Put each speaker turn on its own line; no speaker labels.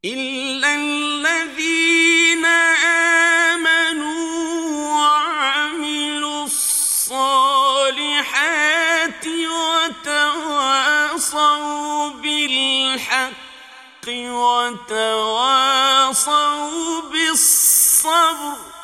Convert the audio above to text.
إلا الذين آمنوا وعملوا الصالحات وتواصوا بالحق وتواصوا بالصبر